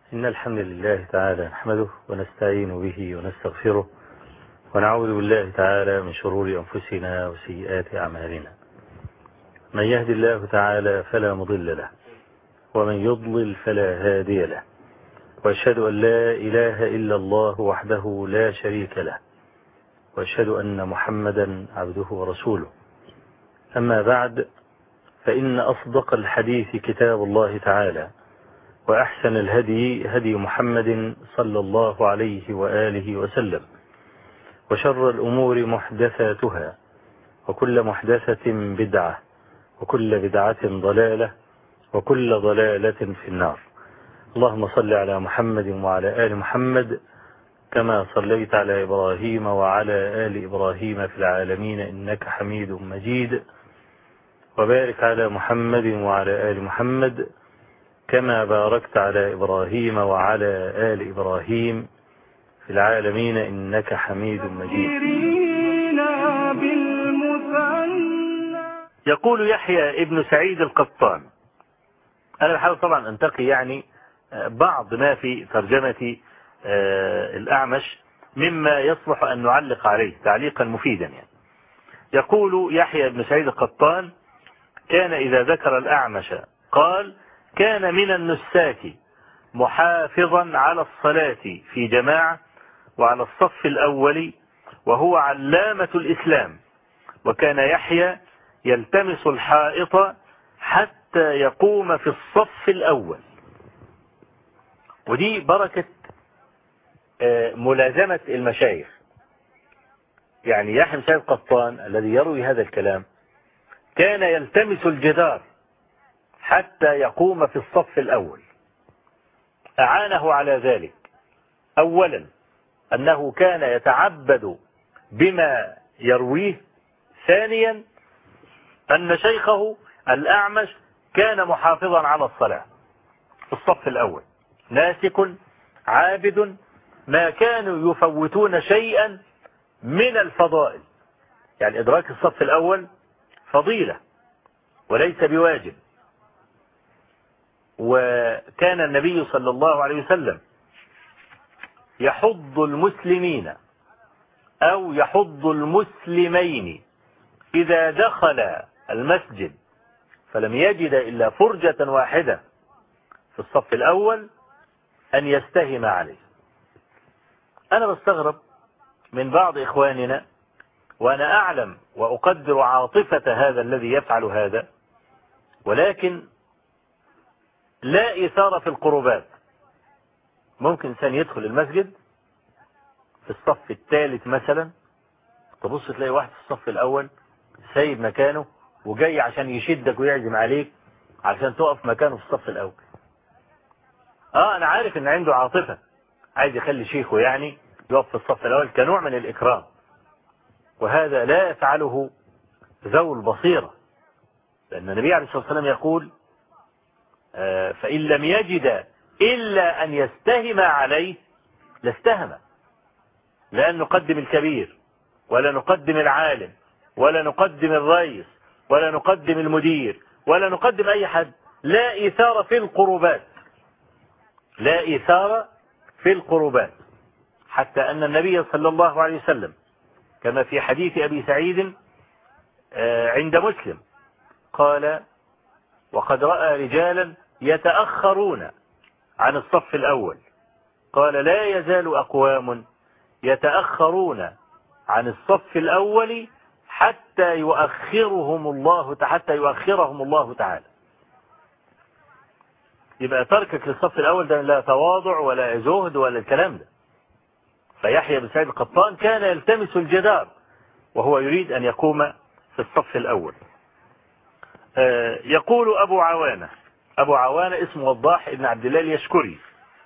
إن الحمد لله تعالى نحمده ونستعين به ونستغفره ونعوذ بالله تعالى من شرور أنفسنا وسيئات أعمالنا. من يهد الله تعالى فلا مضل له ومن يضلل فلا هادي له، وأشهد أن لا إله إلا الله وحده لا شريك له، وأشهد أن محمدا عبده ورسوله. أما بعد، فإن أصدق الحديث كتاب الله تعالى، وأحسن الهدي هدي محمد صلى الله عليه وآله وسلم، وشر الأمور محدثاتها، وكل محدثة بدعة، وكل بدعة ضلالة، وكل ضلالة في النار. اللهم صل على محمد وعلى آل محمد كما صليت على إبراهيم وعلى آل إبراهيم في العالمين إنك حميد مجيد، وبارك على محمد وعلى آل محمد كما باركت على إبراهيم وعلى آل إبراهيم في العالمين إنك حميد مجيد. يقول يحيى ابن سعيد القطان، أنا بحاول طبعا أنتقي بعض ما في ترجمة الأعمش مما يصلح أن نعلق عليه تعليقا مفيدا. يقول يحيى ابن سعيد القطان: كان إذا ذكر الأعمش قال: كان من النساك محافظا على الصلاة في جماعة وعلى الصف الأول، وهو علامة الإسلام، وكان يحيى يلتمس الحائط حتى يقوم في الصف الأول. ودي بركة ملازمة المشايخ. يعني يحيى بن سعيد القطان الذي يروي هذا الكلام كان يلتمس الجدار حتى يقوم في الصف الأول. أعانه على ذلك أولا أنه كان يتعبد بما يرويه، ثانيا أن شيخه الأعمش كان محافظا على الصلاة في الصف الأول، ناسك عابد، ما كانوا يفوتون شيئا من الفضائل. يعني إدراك الصف الأول فضيلة وليس بواجب. وكان النبي صلى الله عليه وسلم يحض المسلمين أو يحض المسلمين إذا دخل المسجد فلم يجد إلا فرجة واحدة في الصف الأول أن يستهم عليه. أنا بستغرب من بعض إخواننا، وأنا أعلم وأقدر عاطفة هذا الذي يفعل هذا، ولكن لا إثارة في القربات. ممكن إنسان يدخل المسجد في الصف الثالث مثلا، تبص تلاقي واحد في الصف الأول سايب مكانه وجاي عشان يشدك ويعزم عليك عشان تقف مكانه في الصف الأول. أنا عارف إن عنده عاطفة، عايز يخلي شيخه يقف في الصف الأول كنوع من الإكرام، وهذا لا يفعله ذو البصيرة، لأن النبي عليه الصلاة والسلام يقول: فإن لم يجد إلا أن يستهم عليه لاستهم. لا نقدم الكبير ولا نقدم العالم ولا نقدم الرئيس ولا نقدم المدير ولا نقدم أي حد. لا إثارة في القربات، لا إثارة في القربات. حتى أن النبي صلى الله عليه وسلم كما في حديث أبي سعيد عند مسلم قال: وقد رأى رجالا يتأخرون عن الصف الأول، قال: لا يزال أقوام يتأخرون عن الصف الأول حتى يؤخرهم الله تعالى. يبقى تركك للصف الأول ده لا تواضع ولا زهد ولا الكلام ده. فيحيى بن سعيد القطان كان يلتمس الجدار وهو يريد أن يقوم في الصف الأول. يقول أبو عوانة اسمه وضاح ابن عبد الله اليشكري: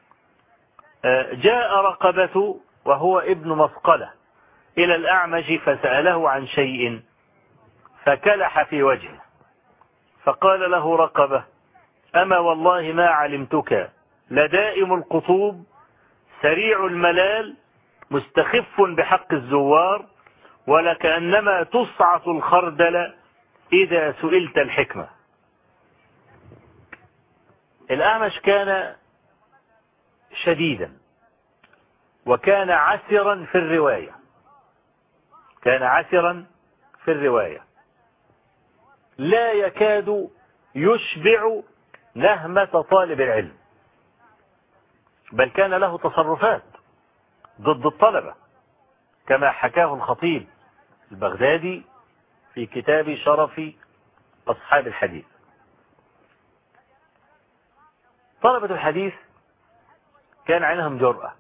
جاء رقبة وهو ابن مثقلة إلى الأعمش فسأله عن شيء فكلح في وجهه، فقال له رقبة: أما والله ما علمتك لدائم القطوب سريع الملال مستخف بحق الزوار، ولكأنما تصعص الخردل إذا سئلت الحكمة. الأعمش كان شديدا، وكان عسرا في الرواية، كان عسرا في الرواية، لا يكاد يشبع نهمة طالب العلم، بل كان له تصرفات ضد الطلبة كما حكاه الخطيب البغدادي في كتاب شرف أصحاب الحديث. طلبة الحديث كان عندهم جرأة،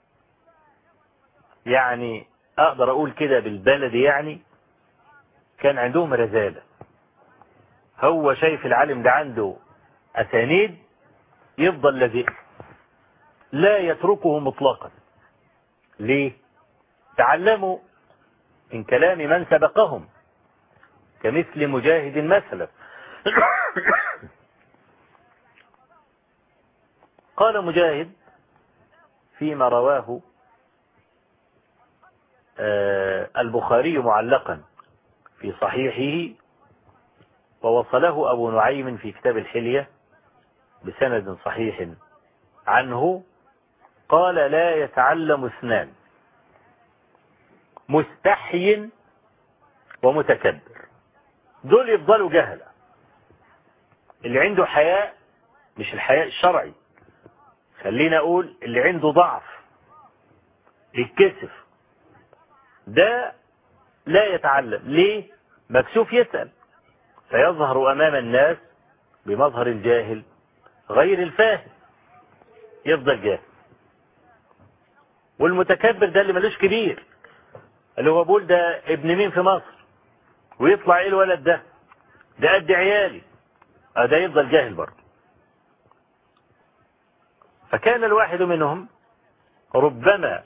يعني أقدر أقول كده بالبلدي، يعني كان عندهم رزالة. هو شايف العالم ده عنده أسانيد يفضل لازق، لا يتركه مطلقا. ليه؟ تعلموا من كلام من سبقهم كمثل مجاهد مثلا. قال مجاهد فيما رواه البخاري معلقا في صحيحه، ووصله أبو نعيم في كتاب الحلية بسند صحيح عنه، قال: لا يتعلم اثنان، مستحي ومتكبر. دول يفضلوا جهلة. اللي عنده حياء، مش الحياء الشرعي، خلينا أقول اللي عنده ضعف يتكسف، ده لا يتعلم. ليه؟ مكسوف يسأل، فيظهر أمام الناس بمظهر الجاهل غير الفاهم، يفضل جاهل. والمتكبر ده اللي ملوش كبير، اللي هو بقول ده ابن مين في مصر، ويطلع ايه الولد ده قد عيالي، ده يفضل جاهل برضه. فكان الواحد منهم ربما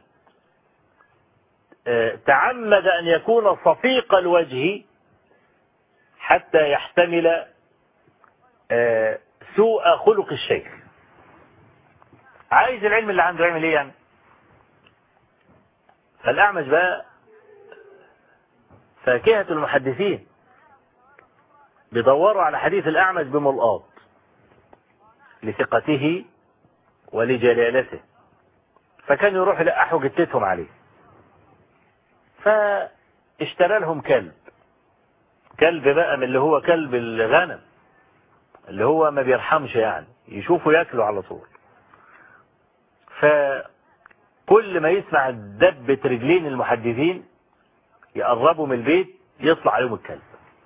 تعمد أن يكون صفيق الوجه حتى يحتمل سوء خلق الشيخ. عايز العلم اللي عنده يعمل ايه يعني؟ فالأعمش بقى فاكهة المحدثين، بيدوروا على حديث الأعمش بملقاط لثقته ولجلالته، فكان يروح يلقحوا جتتهم عليه. فاشترى لهم كلب بقى من اللي هو كلب الغنم، اللي هو ما بيرحمش، يعني يشوفوا ياكلوا على طول. فكل ما يسمع دبة رجلين المحدثين يقربوا من البيت يطلع عليهم الكلب.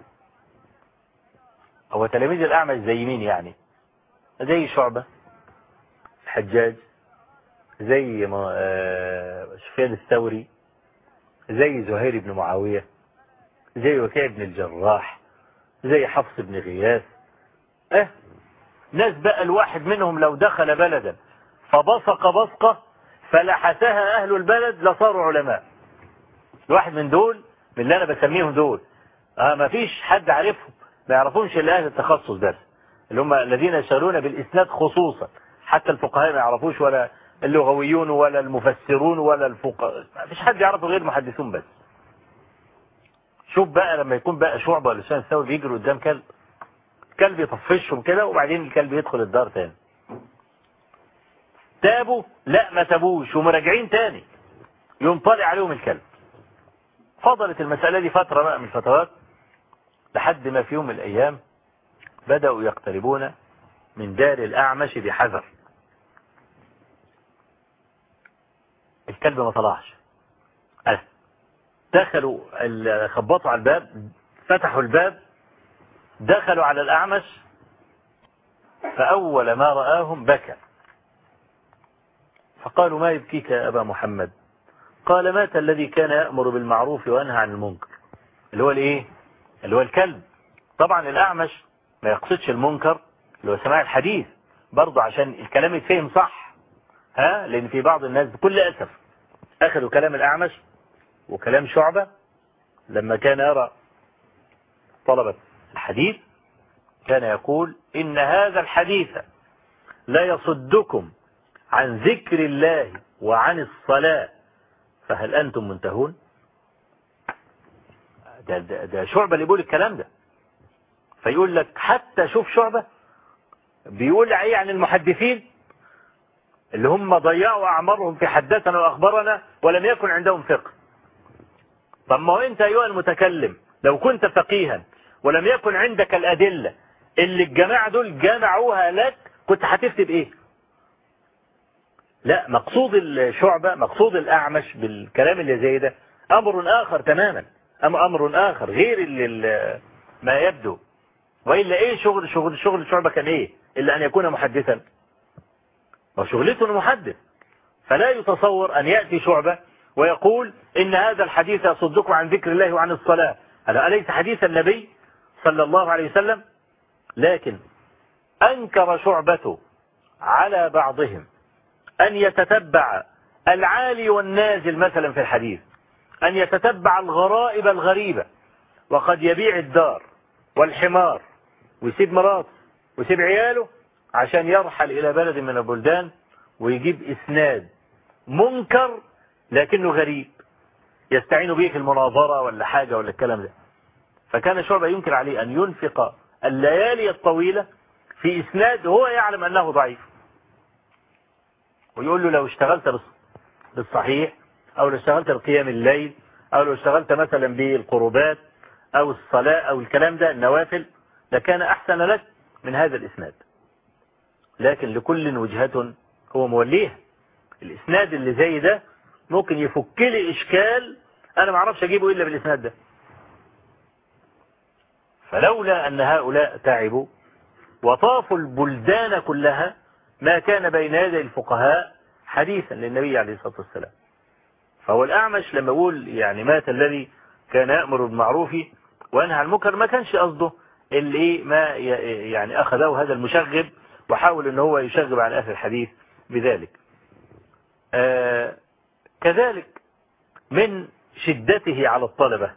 هو تلاميذ الأعمش زي مين يعني؟ زي شعبة، الحجاج، زي سفيان الثوري، زي زهير بن معاوية، زي وكيع بن الجراح، زي حفص بن غياث. ناس بقى الواحد منهم لو دخل بلدا فبصق بصقة فلحسها أهل البلد لصاروا علماء. الواحد من دول، من اللي أنا بسميهم دول، ما فيش حد عارفهم، ما يعرفونش إلا أهل التخصص بس، اللي هم الذين يشتغلون بالإسناد خصوصا. حتى الفقهاء ما يعرفوش، ولا اللغويون ولا المفسرون ولا الفقهاء، ما فيش حد يعرفه غير المحدثون بس. شوف بقى لما يكون بقى شعبة ولا سفيان الثوري بيجروا قدام كلب يطفشهم كده، وبعدين الكلب يدخل الدار تاني. تابوا؟ لا ما تابوش، ومراجعين تاني يوم طالع عليهم الكلب. فضلت المسألة دي فترة بقى من الفترات، لحد ما في يوم من الأيام بدأوا يقتربون من دار الأعمش بحذر. الكلب ما طلعش، دخلوا خبطوا على الباب، فتحوا الباب، دخلوا على الأعمش، فأول ما رآهم بكى، فقالوا: ما يبكيك يا أبا محمد؟ قال: مات الذي كان يأمر بالمعروف وينهى عن المنكر. اللي هو الايه؟ اللي هو الكلب. طبعا الأعمش ما يقصدش المنكر اللي هو سماع الحديث، برضه عشان الكلام يتفهم صح، لأن في بعض الناس بكل أسف أخذوا كلام الأعمش وكلام شعبة لما كان يرى طلبة الحديث، كان يقول: إن هذا الحديث لا يصدكم عن ذكر الله وعن الصلاة، فهل أنتم منتهون؟ ده شعبة اللي يقول الكلام ده. فيقول لك حتى شوف شعبة بيقول ايه عن المحدثين، اللي هم ضيعوا أعمارهم في حدثنا وأخبرنا ولم يكن عندهم فقه. طب ما هو أنت أيها المتكلم لو كنت فقيها ولم يكن عندك الأدلة اللي الجماعة دول جمعوها لك كنت هتفتي بإيه؟ لا، مقصود الشعبة، مقصود الأعمش بالكلام اللي زي ده أمر آخر تماما، أمر آخر غير اللي ما يبدو. وإلا إيه شغل الشعبة كان إيه إلا أن يكون محدثا؟ وشغلته محدث. فلا يتصور أن يأتي شعبة ويقول إن هذا الحديث يصدكم عن ذكر الله وعن الصلاة. هذا أليس حديث النبي صلى الله عليه وسلم؟ لكن أنكر شعبة على بعضهم أن يتتبع العالي والنازل مثلا في الحديث، أن يتتبع الغرائب الغريبة، وقد يبيع الدار والحمار ويسيب مراته ويسيب عياله عشان يرحل إلى بلد من البلدان ويجيب إسناد منكر لكنه غريب يستعين به في المناظرة ولا حاجة ولا الكلام ده. فكان شعبة ينكر عليه أن ينفق الليالي الطويلة في إسناد هو يعلم أنه ضعيف، ويقول له لو اشتغلت بالصحيح، أو لو اشتغلت بقيام الليل، أو لو اشتغلت مثلا بالقربات أو الصلاة أو الكلام ده النوافل لكان أحسن لك من هذا الإسناد. لكن لكل وجهة هو موليها. الإسناد اللي زي ده ممكن يفك لي إشكال أنا ما اعرفش أجيبه إلا بالإسناد ده. فلولا أن هؤلاء تعبوا وطافوا البلدان كلها ما كان بين يدي الفقهاء حديثا للنبي عليه الصلاة والسلام. فهو الأعمش لما يقول يعني مات الذي كان يأمر بالمعروف وينهى عن المنكر ما كانش قصده اللي ما يعني أخذه هذا المشغب وحاول أن هو يشغب عن أهل الحديث بذلك. كذلك من شدته على الطلبة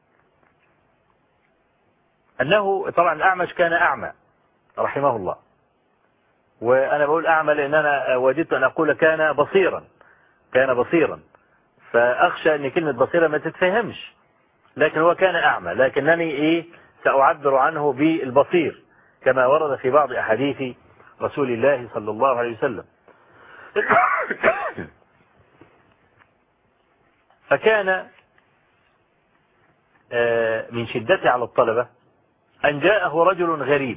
أنه طبعا الأعمش كان أعمى رحمه الله، وأنا بقول أعمى لأن أنا وددت أن أقول كان بصيرا، فأخشى أن كلمة بصيرة ما تتفهمش، لكن هو كان أعمى، لكنني سأعبر عنه بالبصير كما ورد في بعض أحاديث رسول الله صلى الله عليه وسلم. فكان من شدته على الطلبة أن جاءه رجل غريب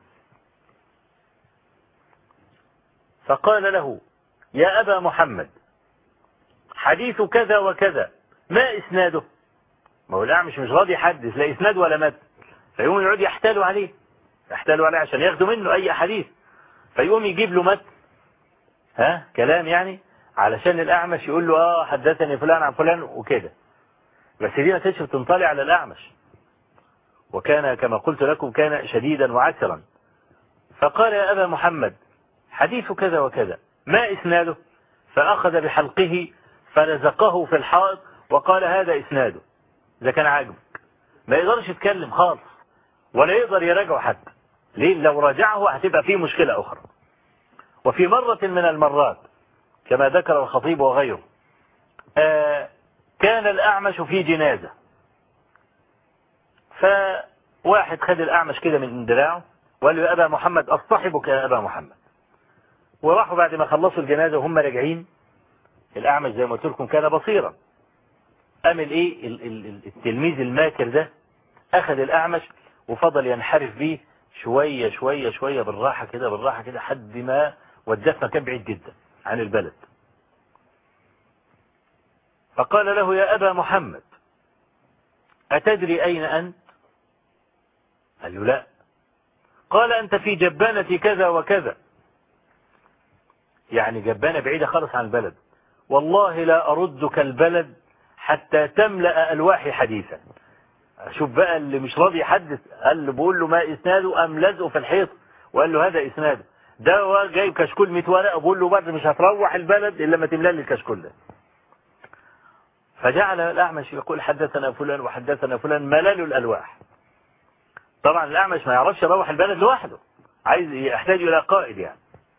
فقال له يا أبا محمد حديث كذا وكذا ما إسناده؟ ما هو الأعمش مش راضي يحدث لا إسناد ولا متن، فيقوم يقعد يحتالوا عليه عشان ياخدوا منه أي حديث، فيقوم يجيب له متن كلام يعني علشان الأعمش يقول له حدثني فلان عن فلان وكده. بس دي ما كانتش بتنطلع على الأعمش، وكان كما قلت لكم كان شديدا وعسرا. فقال يا أبا محمد حديث كذا وكذا ما إسناده؟ فأخذ بحلقه فلزقه في الحائط وقال هذا إسناده. إذا كان عاجبك ما يقدرش يتكلم خالص ولا يقدر يراجعه حتى، ليه؟ لو راجعه هتبقى فيه مشكلة أخرى. وفي مرة من المرات كما ذكر الخطيب وغيره كان الأعمش في جنازة، فواحد خد الأعمش كده من دراعه وقال له يا أبا محمد أصطحبك يا أبا محمد. وراحوا بعد ما خلصوا الجنازة وهم راجعين، الأعمش زي ما قلت لكم كان بصيرا، أمل التلميذ الماكر ده أخذ الأعمش وفضل ينحرف به شوية شوية شوية بالراحة كده حد ما وداه مكان بعيد جدا عن البلد. فقال له يا أبا محمد أتدري أين أنت؟ قال له لا. قال أنت في جبانة كذا وكذا، يعني جبانة بعيدة خالص عن البلد، والله لا أردك البلد حتى تملأ ألواحي حديثا. شوف بقى اللي مش راضي يحدث، قال له بقول له ما إسناده أم لزقه في الحيط وقال له هذا إسناده. ده جايب كشكول 100 ورقة بقول له بعد مش هتروح البلد إلا ما تملأ لي الكشكول ده. فجعل الأعمش يقول حدثنا فلان وحدثنا فلان، ملل الألواح. طبعا الأعمش ما يعرفش يروح البلد لوحده، عايز يحتاج إلى قائد يعني.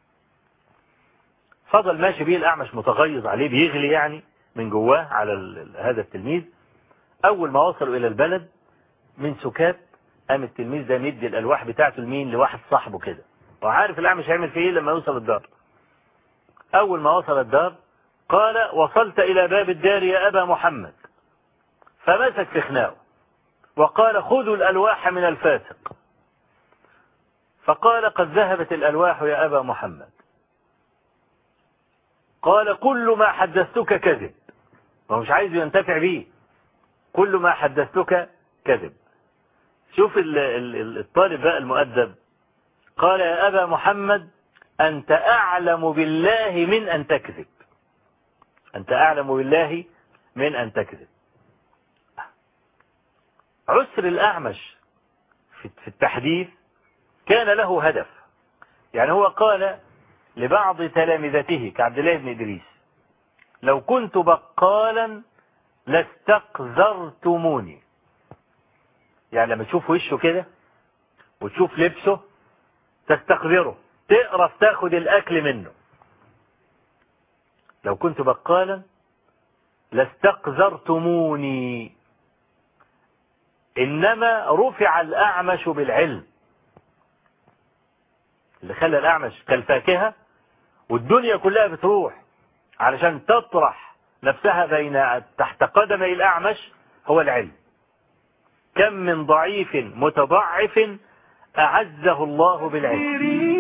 فضل ماشي بيه الأعمش متغيظ عليه بيغلي يعني من جواه على هذا التلميذ. أول ما وصلوا إلى البلد من سكات قام التلميذ ده مدي الألواح بتاعته لمين؟ لواحد صاحبه كده، وعارف الأعمش هيعمل فيه إيه لما يوصل الدار. أول ما وصل الدار قال وصلت إلى باب الدار يا أبا محمد، فمسك في خناقه وقال خذوا الألواح من الفاسق. فقال قد ذهبت الألواح يا أبا محمد. قال كل ما حدثتك كذب، هو مش عايز ينتفع به، كل ما حدثتك كذب. شوف الطالب بقى المؤدب، قال يا أبا محمد أنت أعلم بالله من أن تكذب، أنت أعلم بالله من أن تكذب. عسر الأعمش في التحديث كان له هدف، يعني هو قال لبعض تلامذته كعبد الله بن إدريس لو كنت بقالا لاستقذرتموني، يعني لما تشوف وشه كده وتشوف لبسه تستقذره، تقرف تاخد الأكل منه. لو كنت بقالا لاستقذرتموني، إنما رفع الأعمش بالعلم، اللي خلى الأعمش كالفاكهة والدنيا كلها بتروح علشان تطرح نفسها بين تحت قدمي الأعمش هو العلم. كم من ضعيف متضعف أعزه الله بالعلم.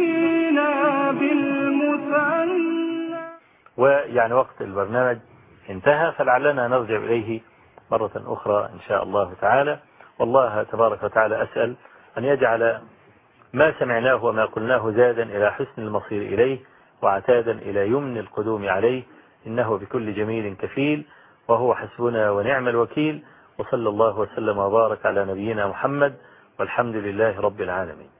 ويعني وقت البرنامج انتهى، فلعلنا نرجع إليه مرة أخرى إن شاء الله تعالى. والله تبارك وتعالى أسأل أن يجعل ما سمعناه وما قلناه زادا إلى حسن المصير إليه وعتادا إلى يمن القدوم عليه، إنه بكل جميل كفيل وهو حسبنا ونعم الوكيل. وصلى الله وسلم وبارك على نبينا محمد والحمد لله رب العالمين.